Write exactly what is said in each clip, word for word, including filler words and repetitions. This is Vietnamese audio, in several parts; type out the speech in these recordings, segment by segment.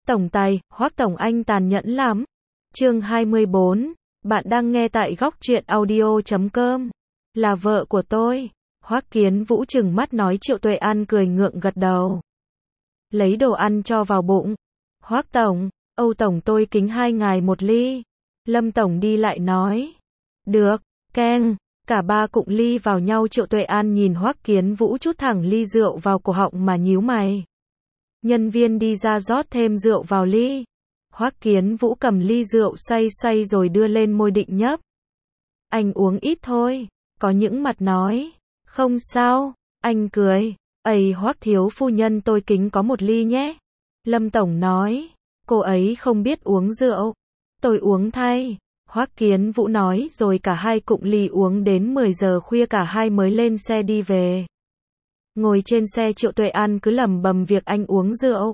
Tổng tài, Hoắc Tổng Anh tàn nhẫn lắm. Chương hai mươi bốn. Bạn đang nghe tại góc truyện audio chấm com. Là vợ của tôi. Hoắc Kiến Vũ trừng mắt nói. Triệu Tuệ An cười ngượng gật đầu. Lấy đồ ăn cho vào bụng. Hoắc Tổng, Âu Tổng tôi kính hai ngài một ly. Lâm Tổng đi lại nói. Được, keng. Cả ba cụng ly vào nhau. Triệu Tuệ An nhìn Hoắc Kiến Vũ chút thẳng ly rượu vào cổ họng mà nhíu mày. Nhân viên đi ra rót thêm rượu vào ly. Hoắc Kiến Vũ cầm ly rượu xoay xoay rồi đưa lên môi định nhấp. Anh uống ít thôi. Có những mặt nói. Không sao. Anh cười. Ây Hoắc thiếu phu nhân tôi kính có một ly nhé. Lâm Tổng nói. Cô ấy không biết uống rượu. Tôi uống thay. Hoắc Kiến Vũ nói rồi cả hai cụng ly uống đến mười giờ khuya cả hai mới lên xe đi về. Ngồi trên xe Triệu Tuệ An cứ lẩm bẩm việc anh uống rượu.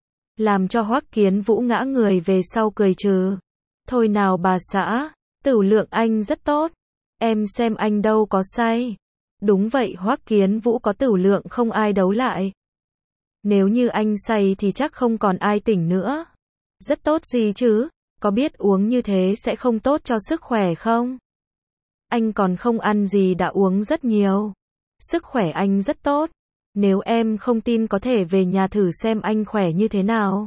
Làm cho Hoắc Kiến Vũ ngã người về sau cười trừ. Thôi nào bà xã, tửu lượng anh rất tốt. Em xem anh đâu có say. Đúng vậy Hoắc Kiến Vũ có tửu lượng không ai đấu lại. Nếu như anh say thì chắc không còn ai tỉnh nữa. Rất tốt gì chứ, có biết uống như thế sẽ không tốt cho sức khỏe không? Anh còn không ăn gì đã uống rất nhiều. Sức khỏe anh rất tốt. Nếu em không tin có thể về nhà thử xem anh khỏe như thế nào.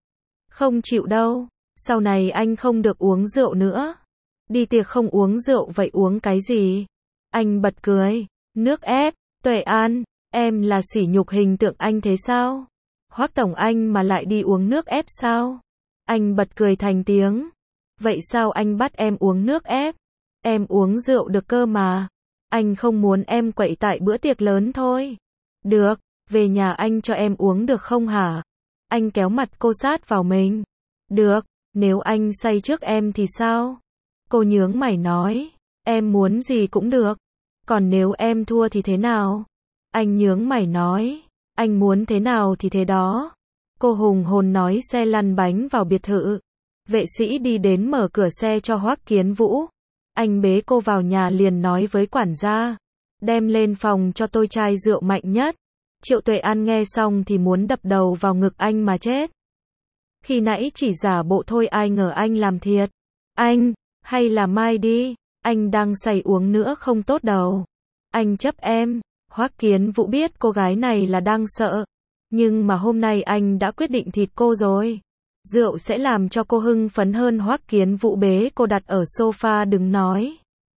Không chịu đâu. Sau này anh không được uống rượu nữa. Đi tiệc không uống rượu vậy uống cái gì? Anh bật cười. Nước ép. Tuệ An, em là sỉ nhục hình tượng anh thế sao? Hoắc Tổng Anh mà lại đi uống nước ép sao? Anh bật cười thành tiếng. Vậy sao anh bắt em uống nước ép? Em uống rượu được cơ mà. Anh không muốn em quậy tại bữa tiệc lớn thôi. Được, về nhà anh cho em uống được không hả? Anh kéo mặt cô sát vào mình. Được, nếu anh say trước em thì sao? Cô nhướng mày nói. Em muốn gì cũng được. Còn nếu em thua thì thế nào? Anh nhướng mày nói. Anh muốn thế nào thì thế đó. Cô hùng hồn nói. Xe lăn bánh vào biệt thự. Vệ sĩ đi đến mở cửa xe cho Hoắc Kiến Vũ. Anh bế cô vào nhà liền nói với quản gia. Đem lên phòng cho tôi chai rượu mạnh nhất. Triệu Tuệ An nghe xong thì muốn đập đầu vào ngực anh mà chết. Khi nãy chỉ giả bộ thôi ai ngờ anh làm thiệt. Anh, hay là mai đi, anh đang say uống nữa không tốt đâu. Anh chấp em. Hoắc Kiến Vũ biết cô gái này là đang sợ. Nhưng mà hôm nay anh đã quyết định thịt cô rồi. Rượu sẽ làm cho cô hưng phấn hơn. Hoắc Kiến Vũ bế cô đặt ở sofa đừng nói.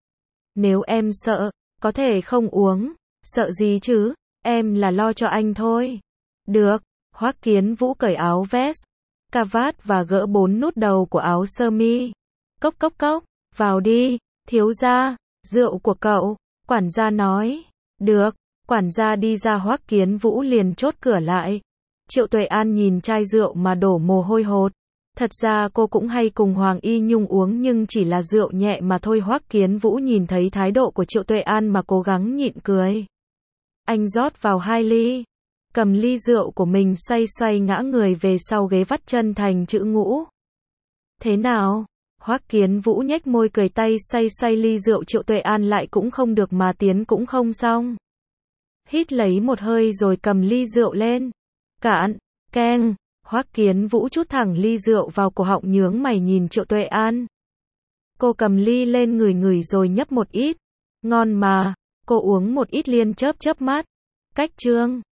Nếu em sợ, có thể không uống. Sợ gì chứ, em là lo cho anh thôi. Được, Hoắc Kiến Vũ cởi áo vest, cà vạt và gỡ bốn nút đầu của áo sơ mi. Cốc cốc cốc, vào đi, thiếu gia, rượu của cậu, quản gia nói. Được, quản gia đi ra Hoắc Kiến Vũ liền chốt cửa lại. Triệu Tuệ An nhìn chai rượu mà đổ mồ hôi hột. Thật ra cô cũng hay cùng Hoàng Y Nhung uống nhưng chỉ là rượu nhẹ mà thôi. Hoắc Kiến Vũ nhìn thấy thái độ của Triệu Tuệ An mà cố gắng nhịn cười. Anh rót vào hai ly. Cầm ly rượu của mình xoay xoay ngã người về sau ghế vắt chân thành chữ ngũ. Thế nào? Hoắc Kiến Vũ nhếch môi cười tay xoay xoay ly rượu. Triệu Tuệ An lại cũng không được mà tiến cũng không xong. Hít lấy một hơi rồi cầm ly rượu lên. Cạn, keng. Hoắc Kiến Vũ chút thẳng ly rượu vào cổ họng nhướng mày nhìn Triệu Tuệ An. Cô cầm ly lên ngửi ngửi rồi nhấp một ít. Ngon mà. Cô uống một ít liền chớp chớp mắt. Cách chương.